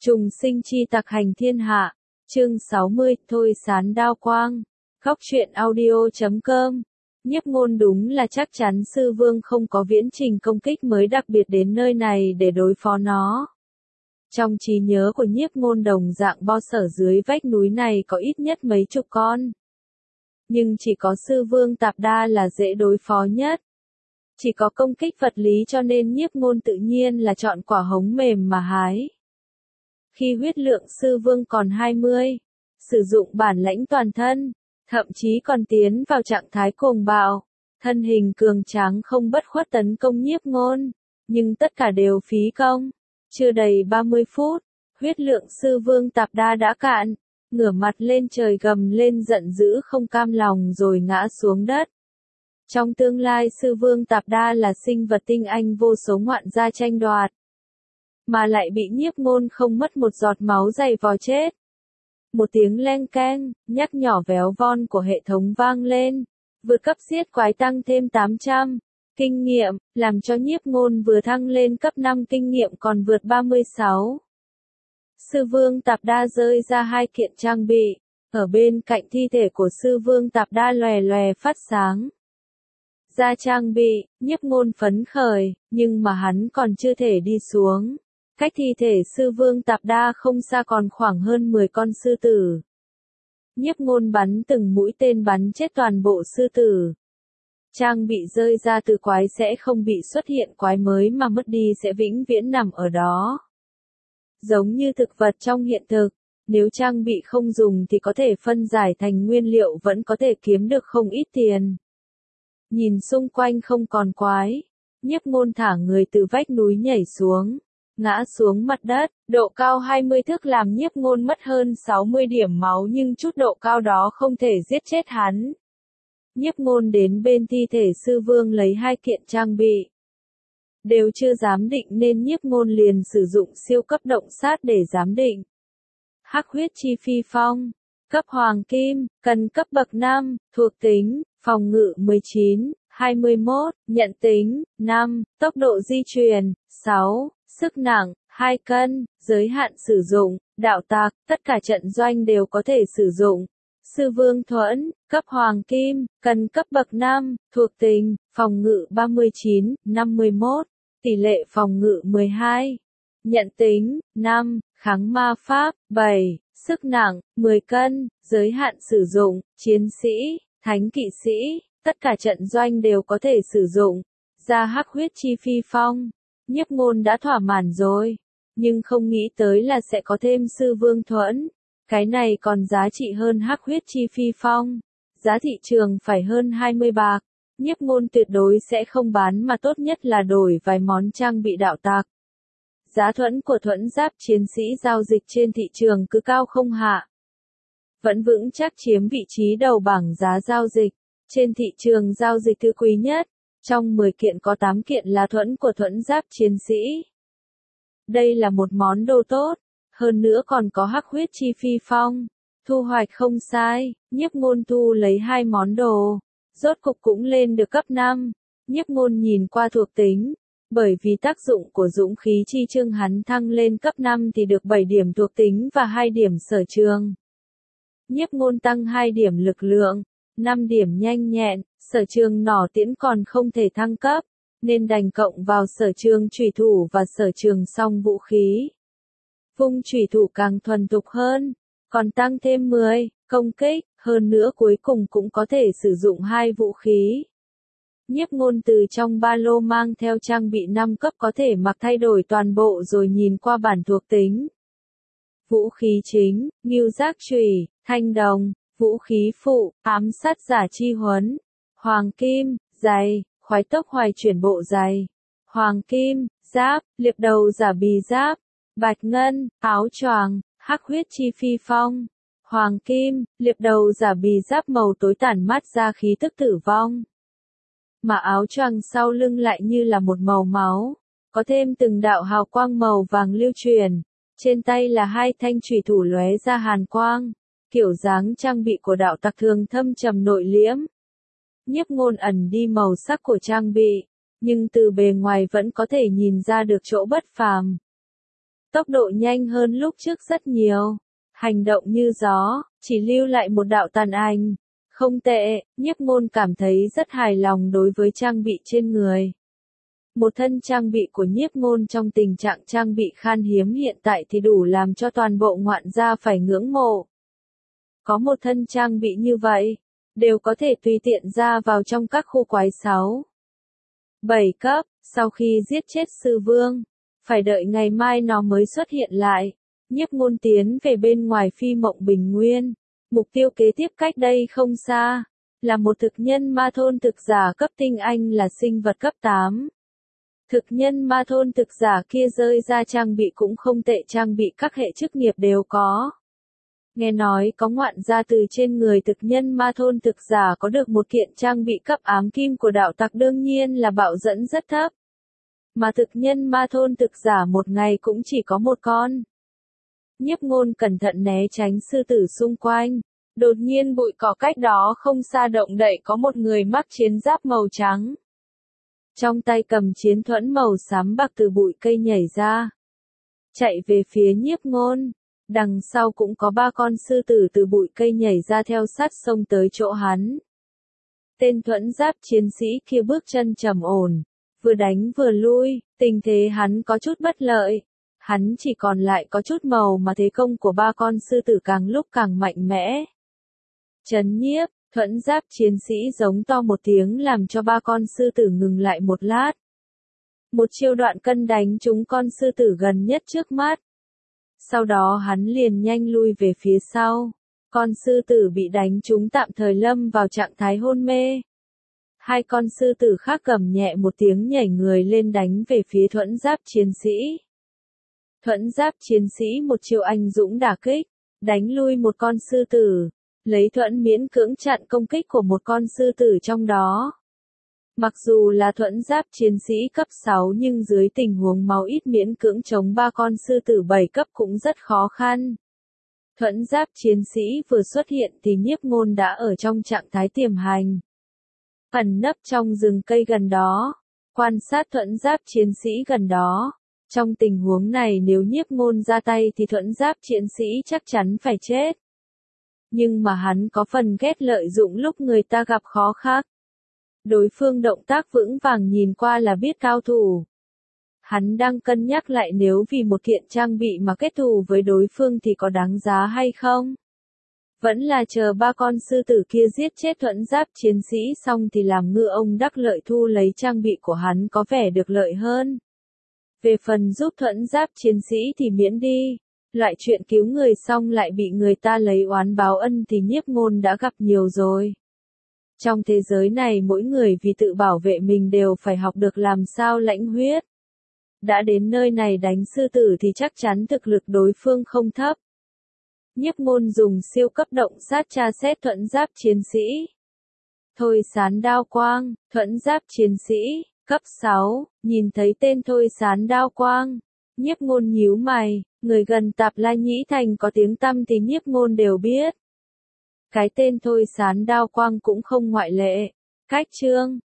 Trùng sinh chi tặc hành thiên hạ, chương 60, thôi sán đao quang. Góc truyện audio.com. Nhiếp Ngôn đúng là chắc chắn sư vương không có viễn trình công kích mới đặc biệt đến nơi này để đối phó nó. Trong trí nhớ của Nhiếp Ngôn đồng dạng bo sở dưới vách núi này có ít nhất mấy chục con. Nhưng chỉ có sư vương Tạp Đa là dễ đối phó nhất. Chỉ có công kích vật lý cho nên Nhiếp Ngôn tự nhiên là chọn quả hống mềm mà hái. Khi huyết lượng sư vương còn 20, sử dụng bản lãnh toàn thân, thậm chí còn tiến vào trạng thái cuồng bạo, thân hình cường tráng không bất khuất tấn công Nhiếp Ngôn, nhưng tất cả đều phí công. Chưa đầy 30 phút, huyết lượng sư vương Tạp Đa đã cạn, ngửa mặt lên trời gầm lên giận dữ không cam lòng rồi ngã xuống đất. Trong tương lai sư vương Tạp Đa là sinh vật tinh anh vô số ngoạn gia tranh đoạt, mà lại bị Nhiếp Ngôn không mất một giọt máu giày vò chết. Một tiếng leng keng, nhắc nhỏ véo von của hệ thống vang lên, vượt cấp giết quái tăng thêm 800 kinh nghiệm, làm cho Nhiếp Ngôn vừa thăng lên cấp 5 kinh nghiệm còn vượt 36. Sư vương Tạp Đa rơi ra 2 kiện trang bị, ở bên cạnh thi thể của sư vương Tạp Đa lòe lòe phát sáng. Ra trang bị, Nhiếp Ngôn phấn khởi, nhưng mà hắn còn chưa thể đi xuống. Cách thi thể sư vương Tạp Đa không xa còn khoảng hơn 10 con sư tử. Nhiếp Ngôn bắn từng mũi tên bắn chết toàn bộ sư tử. Trang bị rơi ra từ quái sẽ không bị xuất hiện quái mới mà mất đi sẽ vĩnh viễn nằm ở đó. Giống như thực vật trong hiện thực, nếu trang bị không dùng thì có thể phân giải thành nguyên liệu vẫn có thể kiếm được không ít tiền. Nhìn xung quanh không còn quái, Nhiếp Ngôn thả người từ vách núi nhảy xuống, ngã xuống mặt đất, độ cao 20 thước làm Nhiếp Ngôn mất hơn 60 điểm máu nhưng chút độ cao đó không thể giết chết hắn. Nhiếp Ngôn đến bên thi thể sư vương lấy 2 kiện trang bị. Đều chưa giám định nên Nhiếp Ngôn liền sử dụng siêu cấp động sát để giám định. Hắc huyết chi phi phong, cấp hoàng kim, cần cấp bậc 5, thuộc tính, phòng ngự 19, 21, nhận tính, 5, tốc độ di chuyển, 6, sức nặng, 2 cân, giới hạn sử dụng, đạo tặc, tất cả trận doanh đều có thể sử dụng. Sư vương thuẫn, cấp hoàng kim, cần cấp bậc 5, thuộc tính, phòng ngự 39, 51, tỷ lệ phòng ngự 12, nhận tính, 5, kháng ma pháp, 7, sức nặng, 10 cân, giới hạn sử dụng, chiến sĩ, thánh kỵ sĩ, tất cả trận doanh đều có thể sử dụng. Ra hắc huyết chi phi phong, Nhiếp Ngôn đã thỏa mãn rồi, nhưng không nghĩ tới là sẽ có thêm sư vương thuẫn. Cái này còn giá trị hơn hắc huyết chi phi phong. Giá thị trường phải hơn 20 bạc. Nhiếp Ngôn tuyệt đối sẽ không bán mà tốt nhất là đổi vài món trang bị đạo tặc. Giá thuẫn của thuẫn giáp chiến sĩ giao dịch trên thị trường cứ cao không hạ. Vẫn vững chắc chiếm vị trí đầu bảng giá giao dịch. Trên thị trường giao dịch thứ quý nhất, trong 10 kiện có 8 kiện là thuẫn của thuẫn giáp chiến sĩ. Đây là một món đồ tốt. Hơn nữa còn có hắc huyết chi phi phong. Thu hoạch không sai, Nhiếp Ngôn thu lấy 2 món đồ. Rốt cục cũng lên được cấp 5. Nhiếp Ngôn nhìn qua thuộc tính. Bởi vì tác dụng của dũng khí chi chương hắn thăng lên cấp 5 thì được 7 điểm thuộc tính và 2 điểm sở trường. Nhiếp Ngôn tăng 2 điểm lực lượng, 5 điểm nhanh nhẹn, sở trường nỏ tiễn còn không thể thăng cấp, nên đành cộng vào sở trường chủy thủ và sở trường song vũ khí. Vung chủy thủ càng thuần thục hơn, còn tăng thêm 10 công kích, hơn nữa cuối cùng cũng có thể sử dụng 2 vũ khí. Nhiếp Ngôn từ trong ba lô mang theo trang bị 5 cấp có thể mặc thay đổi toàn bộ rồi nhìn qua bản thuộc tính. Vũ khí chính, ngưu giác chùy, thanh đồng, vũ khí phụ, ám sát giả chi huấn, hoàng kim, giày, khoái tốc hoài chuyển bộ giày, hoàng kim, giáp, liệp đầu giả bì giáp, bạch ngân, áo choàng, hắc huyết chi phi phong, hoàng kim, liệp đầu giả bì giáp màu tối tản mát ra khí tức tử vong. Mà áo choàng sau lưng lại như là một màu máu, có thêm từng đạo hào quang màu vàng lưu truyền, trên tay là 2 thanh chủy thủ lóe ra hàn quang, kiểu dáng trang bị của đạo tặc thường thâm trầm nội liễm. Nhiếp Ngôn ẩn đi màu sắc của trang bị, nhưng từ bề ngoài vẫn có thể nhìn ra được chỗ bất phàm. Tốc độ nhanh hơn lúc trước rất nhiều. Hành động như gió, chỉ lưu lại một đạo tàn ảnh. Không tệ, Nhiếp Ngôn cảm thấy rất hài lòng đối với trang bị trên người. Một thân trang bị của Nhiếp Ngôn trong tình trạng trang bị khan hiếm hiện tại thì đủ làm cho toàn bộ ngoạn gia phải ngưỡng mộ. Có một thân trang bị như vậy, đều có thể tùy tiện ra vào trong các khu quái 6, 7 cấp, sau khi giết chết sư vương, phải đợi ngày mai nó mới xuất hiện lại. Nhiếp Ngôn tiến về bên ngoài Phi Mộng Bình Nguyên. Mục tiêu kế tiếp cách đây không xa, là một thực nhân ma thôn thực giả cấp tinh anh là sinh vật cấp 8. Thực nhân ma thôn thực giả kia rơi ra trang bị cũng không tệ, trang bị các hệ chức nghiệp đều có. Nghe nói có ngoạn gia từ trên người thực nhân ma thôn thực giả có được một kiện trang bị cấp ám kim của đạo tặc, đương nhiên là bạo dẫn rất thấp. Mà thực nhân ma thôn thực giả một ngày cũng chỉ có một con. Nhiếp Ngôn cẩn thận né tránh sư tử xung quanh. Đột nhiên bụi cỏ cách đó không xa động đậy, có một người mặc chiến giáp màu trắng. Trong tay cầm chiến thuẫn màu xám bạc từ bụi cây nhảy ra. Chạy về phía Nhiếp Ngôn. Đằng sau cũng có 3 con sư tử từ bụi cây nhảy ra theo sát xông tới chỗ hắn. Tên thuẫn giáp chiến sĩ kia bước chân trầm ổn, vừa đánh vừa lui, tình thế hắn có chút bất lợi. Hắn chỉ còn lại có chút màu mà thế công của 3 con sư tử càng lúc càng mạnh mẽ. Chấn nhiếp, thuẫn giáp chiến sĩ giống to một tiếng làm cho 3 con sư tử ngừng lại một lát. Một chiêu đoạn cân đánh trúng con sư tử gần nhất trước mắt. Sau đó hắn liền nhanh lui về phía sau. Con sư tử bị đánh trúng tạm thời lâm vào trạng thái hôn mê. 2 con sư tử khác gầm nhẹ một tiếng nhảy người lên đánh về phía thuẫn giáp chiến sĩ. Thuẫn giáp chiến sĩ một chiêu anh dũng đả kích, đánh lui một con sư tử, lấy thuẫn miễn cưỡng chặn công kích của một con sư tử trong đó. Mặc dù là thuẫn giáp chiến sĩ cấp 6 nhưng dưới tình huống máu ít miễn cưỡng chống 3 con sư tử 7 cấp cũng rất khó khăn. Thuẫn giáp chiến sĩ vừa xuất hiện thì Nhiếp Ngôn đã ở trong trạng thái tiềm hành. Ẩn nấp trong rừng cây gần đó, quan sát thuẫn giáp chiến sĩ gần đó. Trong tình huống này nếu Nhiếp Ngôn ra tay thì thuẫn giáp chiến sĩ chắc chắn phải chết. Nhưng mà hắn có phần ghét lợi dụng lúc người ta gặp khó khăn. Đối phương động tác vững vàng nhìn qua là biết cao thủ. Hắn đang cân nhắc lại nếu vì một kiện trang bị mà kết thù với đối phương thì có đáng giá hay không. Vẫn là chờ 3 con sư tử kia giết chết thuẫn giáp chiến sĩ xong thì làm ngư ông đắc lợi thu lấy trang bị của hắn có vẻ được lợi hơn. Về phần giúp thuẫn giáp chiến sĩ thì miễn đi. Loại chuyện cứu người xong lại bị người ta lấy oán báo ân thì Nhiếp Ngôn đã gặp nhiều rồi. Trong thế giới này mỗi người vì tự bảo vệ mình đều phải học được làm sao lãnh huyết. Đã đến nơi này đánh sư tử thì chắc chắn thực lực đối phương không thấp. Nhiếp Ngôn dùng siêu cấp động sát tra xét thuẫn giáp chiến sĩ. Thôi sán đao quang, thuẫn giáp chiến sĩ, cấp 6, nhìn thấy tên thôi sán đao quang. Nhiếp Ngôn nhíu mày, người gần Tạp La Nhĩ Thành có tiếng tăm thì Nhiếp Ngôn đều biết. Cái tên thôi sán đao quang cũng không ngoại lệ. Cách chương